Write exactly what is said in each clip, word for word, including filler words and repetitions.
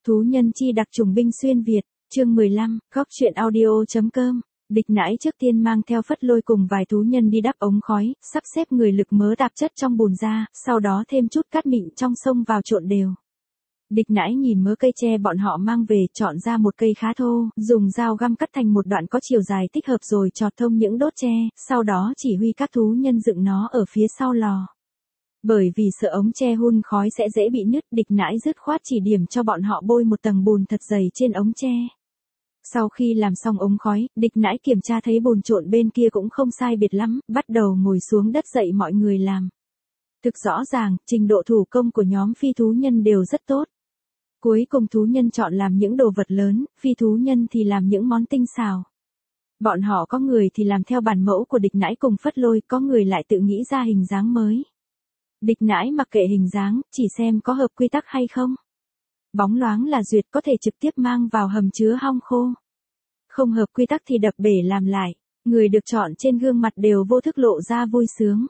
Thú nhân chi đặc trùng binh xuyên Việt, chương mười lăm, góc truyện audio.com. Địch Nãi trước tiên mang theo Phất Lôi cùng vài thú nhân đi đắp ống khói, sắp xếp người lực mớ tạp chất trong bùn ra, sau đó thêm chút cát mịn trong sông vào trộn đều. Địch Nãi nhìn mớ cây tre bọn họ mang về, chọn ra một cây khá thô, dùng dao găm cắt thành một đoạn có chiều dài thích hợp rồi chọt thông những đốt tre, sau đó chỉ huy các thú nhân dựng nó ở phía sau lò. Bởi vì sợ ống tre hun khói sẽ dễ bị nứt, Địch Nãi dứt khoát chỉ điểm cho bọn họ bôi một tầng bùn thật dày trên ống tre. Sau khi làm xong ống khói, Địch Nãi kiểm tra thấy bùn trộn bên kia cũng không sai biệt lắm, bắt đầu ngồi xuống đất dạy mọi người làm. Thực rõ ràng, trình độ thủ công của nhóm phi thú nhân đều rất tốt. Cuối cùng thú nhân chọn làm những đồ vật lớn, phi thú nhân thì làm những món tinh xảo. Bọn họ có người thì làm theo bản mẫu của Địch Nãi cùng Phất Lôi, có người lại tự nghĩ ra hình dáng mới. Địch Nãi mặc kệ hình dáng, chỉ xem có hợp quy tắc hay không. Bóng loáng là duyệt, có thể trực tiếp mang vào hầm chứa hong khô. Không hợp quy tắc thì đập bể làm lại. Người được chọn trên gương mặt đều vô thức lộ ra vui sướng.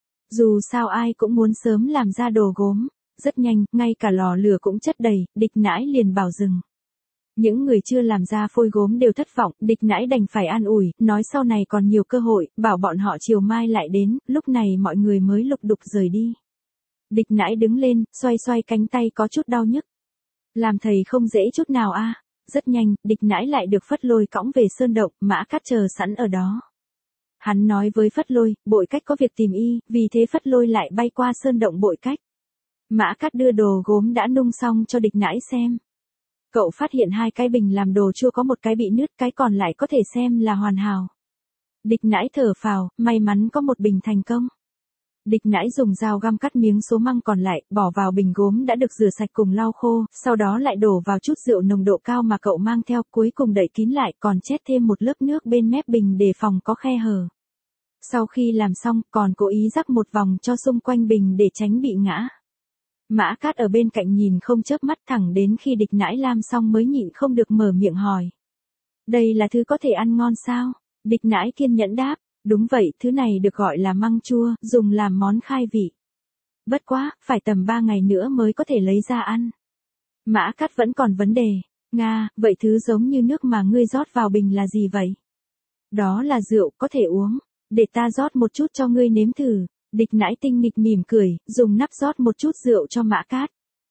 Dù sao ai cũng muốn sớm làm ra đồ gốm. Rất nhanh, ngay cả lò lửa cũng chất đầy, Địch Nãi liền bảo dừng. Những người chưa làm ra phôi gốm đều thất vọng, Địch Nãi đành phải an ủi, nói sau này còn nhiều cơ hội, bảo bọn họ chiều mai lại đến, lúc này mọi người mới lục đục rời đi. Địch Nãi đứng lên, xoay xoay cánh tay có chút đau nhức. Làm thầy không dễ chút nào a. À. Rất nhanh, Địch Nãi lại được Phất Lôi cõng về sơn động, Mã Cát chờ sẵn ở đó. Hắn nói với Phất Lôi, Bội Cách có việc tìm y, vì thế Phất Lôi lại bay qua sơn động Bội Cách. Mã Cát đưa đồ gốm đã nung xong cho Địch Nãi xem. Cậu phát hiện hai cái bình làm đồ chua có một cái bị nứt, cái còn lại có thể xem là hoàn hảo. Địch Nãi thở phào, may mắn có một bình thành công. Địch Nãi dùng dao găm cắt miếng số măng còn lại, bỏ vào bình gốm đã được rửa sạch cùng lau khô, sau đó lại đổ vào chút rượu nồng độ cao mà cậu mang theo, cuối cùng đậy kín lại, còn chét thêm một lớp nước bên mép bình để phòng có khe hở. Sau khi làm xong, còn cố ý rắc một vòng cho xung quanh bình để tránh bị ngã. Mã Cát ở bên cạnh nhìn không chớp mắt, thẳng đến khi Địch Nãi làm xong mới nhịn không được mở miệng hỏi. Đây là thứ có thể ăn ngon sao? Địch Nãi kiên nhẫn đáp, đúng vậy, thứ này được gọi là măng chua, dùng làm món khai vị. Bất quá, phải tầm ba ngày nữa mới có thể lấy ra ăn. Mã Cát vẫn còn vấn đề. Nga, vậy thứ giống như nước mà ngươi rót vào bình là gì vậy? Đó là rượu, có thể uống. Để ta rót một chút cho ngươi nếm thử. Địch Nãi tinh nghịch mỉm cười, dùng nắp rót một chút rượu cho Mã Cát.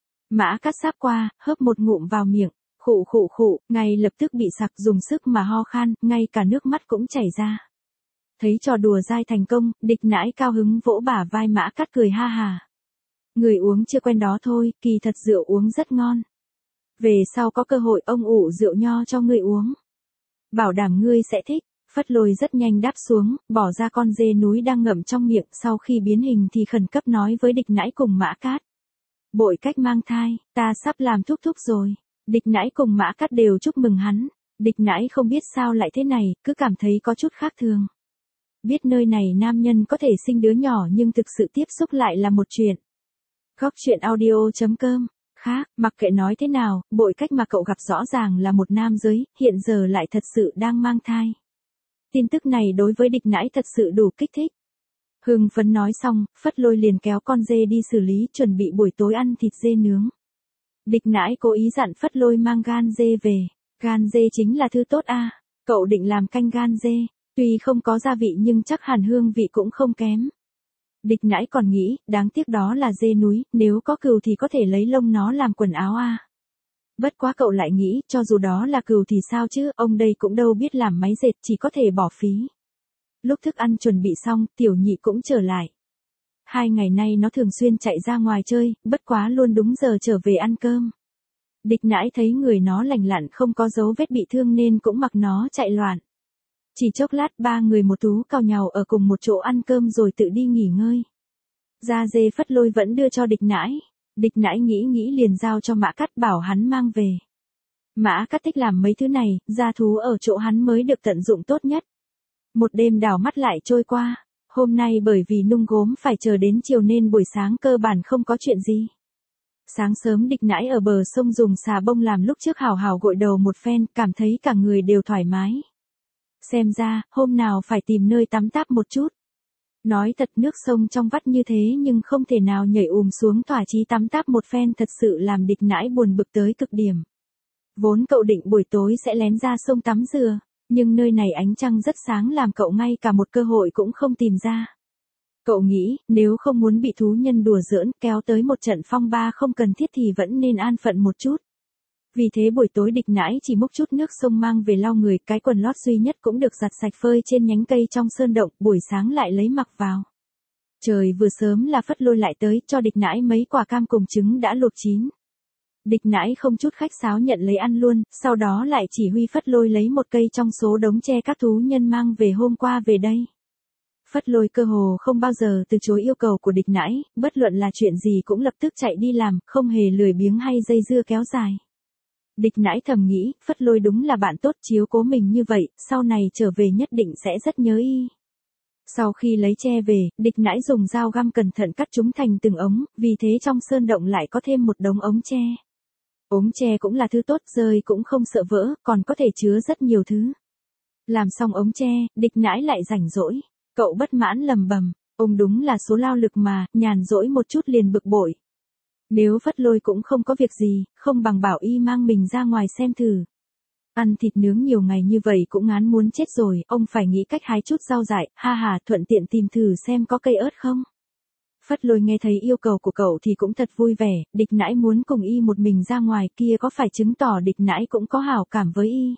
Mã Cát sáp qua, hớp một ngụm vào miệng, khụ khụ khụ, ngay lập tức bị sặc, dùng sức mà ho khan, ngay cả nước mắt cũng chảy ra. Thấy trò đùa dai thành công, Địch Nãi cao hứng vỗ bả vai Mã Cát cười ha hà. Người uống chưa quen đó thôi, kỳ thật rượu uống rất ngon. Về sau có cơ hội ông ủ rượu nho cho ngươi uống. Bảo đảm ngươi sẽ thích. Phất Lôi rất nhanh đáp xuống, bỏ ra con dê núi đang ngậm trong miệng, sau khi biến hình thì khẩn cấp nói với Địch Nãi cùng Mã Cát. Bội Cách mang thai, ta sắp làm thúc thúc rồi. Địch Nãi cùng Mã Cát đều chúc mừng hắn. Địch Nãi không biết sao lại thế này, cứ cảm thấy có chút khác thường. Biết nơi này nam nhân có thể sinh đứa nhỏ nhưng thực sự tiếp xúc lại là một chuyện. Góc truyện audio.com. Khác, mặc kệ nói thế nào, Bội Cách mà cậu gặp rõ ràng là một nam giới, hiện giờ lại thật sự đang mang thai. Tin tức này đối với Địch Nãi thật sự đủ kích thích. Hưng phấn nói xong, Phất Lôi liền kéo con dê đi xử lý, chuẩn bị buổi tối ăn thịt dê nướng. Địch Nãi cố ý dặn Phất Lôi mang gan dê về. Gan dê chính là thứ tốt a. À. Cậu định làm canh gan dê, tuy không có gia vị nhưng chắc hẳn hương vị cũng không kém. Địch Nãi còn nghĩ, đáng tiếc đó là dê núi, nếu có cừu thì có thể lấy lông nó làm quần áo a. À. Bất quá cậu lại nghĩ, cho dù đó là cừu thì sao chứ, ông đây cũng đâu biết làm máy dệt, chỉ có thể bỏ phí. Lúc thức ăn chuẩn bị xong, Tiểu Nhị cũng trở lại. Hai ngày nay nó thường xuyên chạy ra ngoài chơi, bất quá luôn đúng giờ trở về ăn cơm. Địch Nãi thấy người nó lành lặn không có dấu vết bị thương nên cũng mặc nó chạy loạn. Chỉ chốc lát ba người một thú cào nhào ở cùng một chỗ ăn cơm rồi tự đi nghỉ ngơi. Da dê Phất Lôi vẫn đưa cho Địch Nãi. Địch Nãi nghĩ nghĩ liền giao cho Mã Cát bảo hắn mang về. Mã Cát thích làm mấy thứ này, gia thú ở chỗ hắn mới được tận dụng tốt nhất. Một đêm đảo mắt lại trôi qua, hôm nay bởi vì nung gốm phải chờ đến chiều nên buổi sáng cơ bản không có chuyện gì. Sáng sớm Địch Nãi ở bờ sông dùng xà bông làm lúc trước hào hào gội đầu một phen, cảm thấy cả người đều thoải mái. Xem ra, hôm nào phải tìm nơi tắm táp một chút. Nói thật nước sông trong vắt như thế nhưng không thể nào nhảy ùm xuống thỏa chí tắm táp một phen thật sự làm địch nãi buồn bực tới cực điểm. Vốn cậu định buổi tối sẽ lén ra sông tắm dừa, nhưng nơi này ánh trăng rất sáng làm cậu ngay cả một cơ hội cũng không tìm ra. Cậu nghĩ, nếu không muốn bị thú nhân đùa giỡn kéo tới một trận phong ba không cần thiết thì vẫn nên an phận một chút. Vì thế buổi tối địch nãi chỉ múc chút nước sông mang về lau người, cái quần lót duy nhất cũng được giặt sạch phơi trên nhánh cây trong sơn động, buổi sáng lại lấy mặc vào. Trời vừa sớm là Phất Lôi lại tới, cho địch nãi mấy quả cam cùng trứng đã luộc chín. Địch nãi không chút khách sáo nhận lấy ăn luôn, sau đó lại chỉ huy Phất Lôi lấy một cây trong số đống tre các thú nhân mang về hôm qua về đây. Phất Lôi cơ hồ không bao giờ từ chối yêu cầu của địch nãi, bất luận là chuyện gì cũng lập tức chạy đi làm, không hề lười biếng hay dây dưa kéo dài. Địch nãi thầm nghĩ, Phất Lôi đúng là bạn tốt chiếu cố mình như vậy, sau này trở về nhất định sẽ rất nhớ y. Sau khi lấy tre về, địch nãi dùng dao găm cẩn thận cắt chúng thành từng ống, vì thế trong sơn động lại có thêm một đống ống tre. Ống tre cũng là thứ tốt, rơi cũng không sợ vỡ, còn có thể chứa rất nhiều thứ. Làm xong ống tre, địch nãi lại rảnh rỗi. Cậu bất mãn lầm bầm, ông đúng là số lao lực mà, nhàn rỗi một chút liền bực bội. Nếu Phất Lôi cũng không có việc gì, không bằng bảo y mang mình ra ngoài xem thử. Ăn thịt nướng nhiều ngày như vậy cũng ngán muốn chết rồi, ông phải nghĩ cách hái chút rau dại, ha ha, thuận tiện tìm thử xem có cây ớt không. Phất Lôi nghe thấy yêu cầu của cậu thì cũng thật vui vẻ, địch nãi muốn cùng y một mình ra ngoài kia có phải chứng tỏ địch nãi cũng có hảo cảm với y.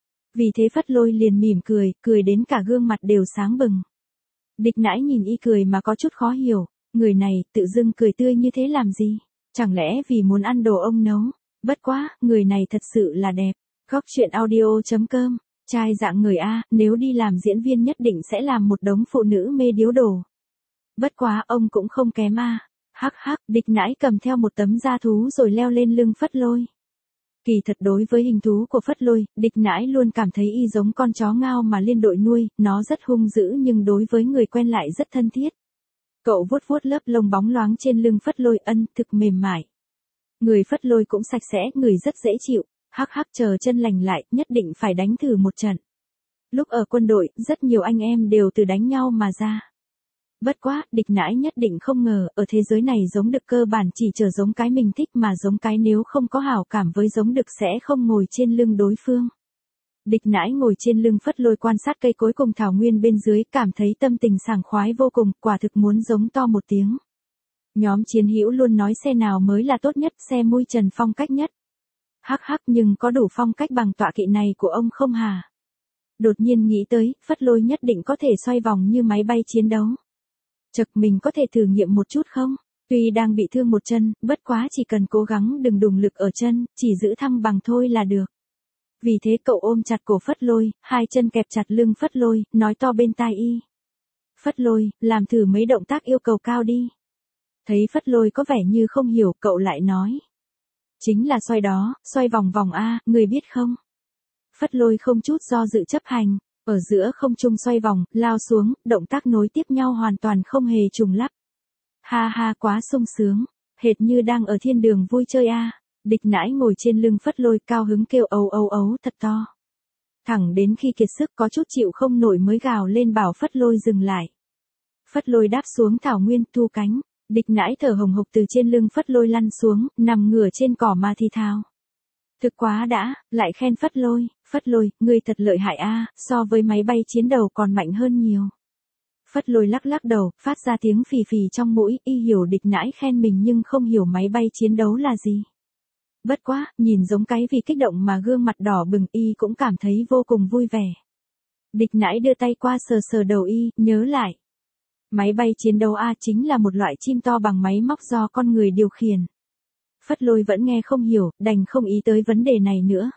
Vì thế Phất Lôi liền mỉm cười, cười đến cả gương mặt đều sáng bừng. Địch nãi nhìn y cười mà có chút khó hiểu, người này tự dưng cười tươi như thế làm gì, chẳng lẽ vì muốn ăn đồ ông nấu, bất quá, người này thật sự là đẹp. Góc truyện audio chấm com, trai dạng người A, nếu đi làm diễn viên nhất định sẽ làm một đống phụ nữ mê điếu đồ. Bất quá ông cũng không kém A, hắc hắc, địch nãi cầm theo một tấm da thú rồi leo lên lưng Phất Lôi. Kỳ thật đối với hình thú của Phất Lôi, địch nãi luôn cảm thấy y giống con chó ngao mà liên đội nuôi, nó rất hung dữ nhưng đối với người quen lại rất thân thiết. Cậu vuốt vuốt lớp lông bóng loáng trên lưng Phất Lôi, ân, thực mềm mại. Người Phất Lôi cũng sạch sẽ, người rất dễ chịu, hắc hắc, chờ chân lành lại, nhất định phải đánh thử một trận. Lúc ở quân đội, rất nhiều anh em đều từ đánh nhau mà ra. Bất quá, địch nãi nhất định không ngờ, ở thế giới này giống đực cơ bản chỉ chờ giống cái mình thích mà giống cái nếu không có hảo cảm với giống đực sẽ không ngồi trên lưng đối phương. Địch nãi ngồi trên lưng Phất Lôi quan sát cây cối cùng thảo nguyên bên dưới, cảm thấy tâm tình sảng khoái vô cùng, quả thực muốn giống to một tiếng. Nhóm chiến hữu luôn nói xe nào mới là tốt nhất, xe mui trần phong cách nhất. Hắc hắc, nhưng có đủ phong cách bằng tọa kỵ này của ông không hả? Đột nhiên nghĩ tới, Phất Lôi nhất định có thể xoay vòng như máy bay chiến đấu. Chật, mình có thể thử nghiệm một chút không? Tuy đang bị thương một chân, bất quá chỉ cần cố gắng đừng đùng lực ở chân, chỉ giữ thăng bằng thôi là được. Vì thế cậu ôm chặt cổ Phất Lôi, hai chân kẹp chặt lưng Phất Lôi, nói to bên tai y. Phất Lôi, làm thử mấy động tác yêu cầu cao đi. Thấy Phất Lôi có vẻ như không hiểu, cậu lại nói. Chính là xoay đó, xoay vòng vòng A, người biết không? Phất Lôi không chút do dự chấp hành, ở giữa không trung xoay vòng, lao xuống, động tác nối tiếp nhau hoàn toàn không hề trùng lắp. Ha ha, quá sung sướng, hệt như đang ở thiên đường vui chơi A. Địch nãi ngồi trên lưng Phất Lôi cao hứng kêu ấu ấu ấu thật to. Thẳng đến khi kiệt sức có chút chịu không nổi mới gào lên bảo Phất Lôi dừng lại. Phất Lôi đáp xuống thảo nguyên, thu cánh. Địch nãi thở hồng hộc từ trên lưng Phất Lôi lăn xuống, nằm ngửa trên cỏ mà thì thào. Thực quá đã, lại khen Phất Lôi, Phất Lôi, ngươi thật lợi hại a, so với máy bay chiến đấu còn mạnh hơn nhiều. Phất Lôi lắc lắc đầu, phát ra tiếng phì phì trong mũi, y hiểu địch nãi khen mình nhưng không hiểu máy bay chiến đấu là gì. Bất quá, nhìn giống cái vì kích động mà gương mặt đỏ bừng, y cũng cảm thấy vô cùng vui vẻ. Địch nãi đưa tay qua sờ sờ đầu y, nhớ lại. Máy bay chiến đấu A chính là một loại chim to bằng máy móc do con người điều khiển. Phất Lôi vẫn nghe không hiểu, đành không ý tới vấn đề này nữa.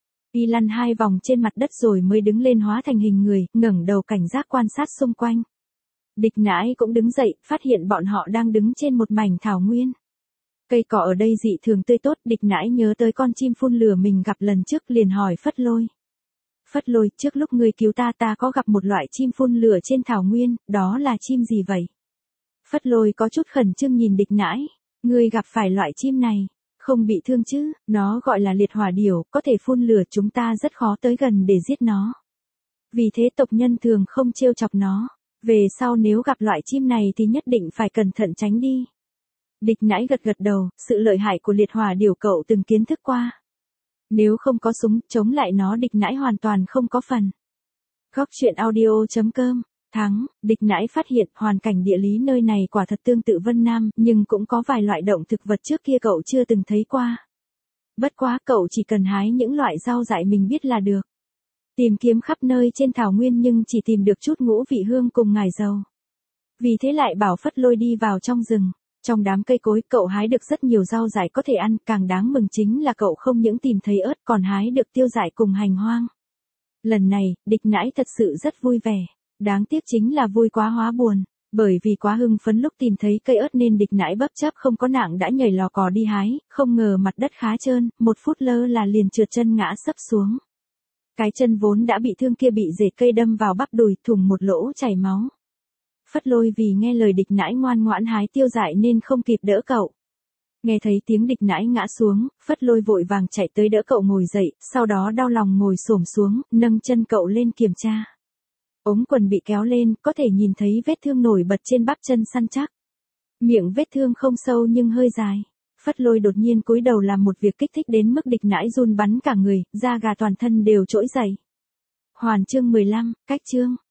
Y lăn hai vòng trên mặt đất rồi mới đứng lên hóa thành hình người, ngẩng đầu cảnh giác quan sát xung quanh. Địch nãi cũng đứng dậy, phát hiện bọn họ đang đứng trên một mảnh thảo nguyên. Cây cỏ ở đây dị thường tươi tốt, địch nãi nhớ tới con chim phun lửa mình gặp lần trước liền hỏi Phất Lôi. Phất Lôi, trước lúc ngươi cứu ta ta có gặp một loại chim phun lửa trên thảo nguyên, đó là chim gì vậy? Phất Lôi có chút khẩn trương nhìn địch nãi, ngươi gặp phải loại chim này, không bị thương chứ, nó gọi là liệt hỏa điểu, có thể phun lửa, chúng ta rất khó tới gần để giết nó. Vì thế tộc nhân thường không trêu chọc nó. Về sau nếu gặp loại chim này thì nhất định phải cẩn thận tránh đi. Địch Nãi gật gật đầu, sự lợi hại của liệt hỏa điểu cậu từng kiến thức qua. Nếu không có súng, chống lại nó Địch Nãi hoàn toàn không có phần. Góc truyện audio chấm com. Thắng, Địch Nãi phát hiện hoàn cảnh địa lý nơi này quả thật tương tự Vân Nam, nhưng cũng có vài loại động thực vật trước kia cậu chưa từng thấy qua. Bất quá cậu chỉ cần hái những loại rau dại mình biết là được. Tìm kiếm khắp nơi trên thảo nguyên nhưng chỉ tìm được chút ngũ vị hương cùng ngải dầu. Vì thế lại bảo Phất Lôi đi vào trong rừng. Trong đám cây cối cậu hái được rất nhiều rau dại có thể ăn, càng đáng mừng chính là cậu không những tìm thấy ớt còn hái được tiêu dại cùng hành hoang. Lần này, Địch Nãi thật sự rất vui vẻ. Đáng tiếc chính là vui quá hóa buồn. Bởi vì quá hưng phấn lúc tìm thấy cây ớt nên Địch Nãi bấp chấp không có nặng đã nhảy lò cò đi hái, không ngờ mặt đất khá trơn, một phút lơ là liền trượt chân ngã sấp xuống. Cái chân vốn đã bị thương kia bị rễ cây đâm vào bắp đùi, thủng một lỗ chảy máu. Phất Lôi vì nghe lời Địch Nãi ngoan ngoãn hái tiêu dại nên không kịp đỡ cậu. Nghe thấy tiếng Địch Nãi ngã xuống, Phất Lôi vội vàng chạy tới đỡ cậu ngồi dậy, sau đó đau lòng ngồi xổm xuống, nâng chân cậu lên kiểm tra. Ống quần bị kéo lên, có thể nhìn thấy vết thương nổi bật trên bắp chân săn chắc. Miệng vết thương không sâu nhưng hơi dài. Phất Lôi đột nhiên cúi đầu làm một việc kích thích đến mức Địch Nãi run bắn cả người, da gà toàn thân đều trỗi dậy. Hoàn chương mười lăm, cách chương.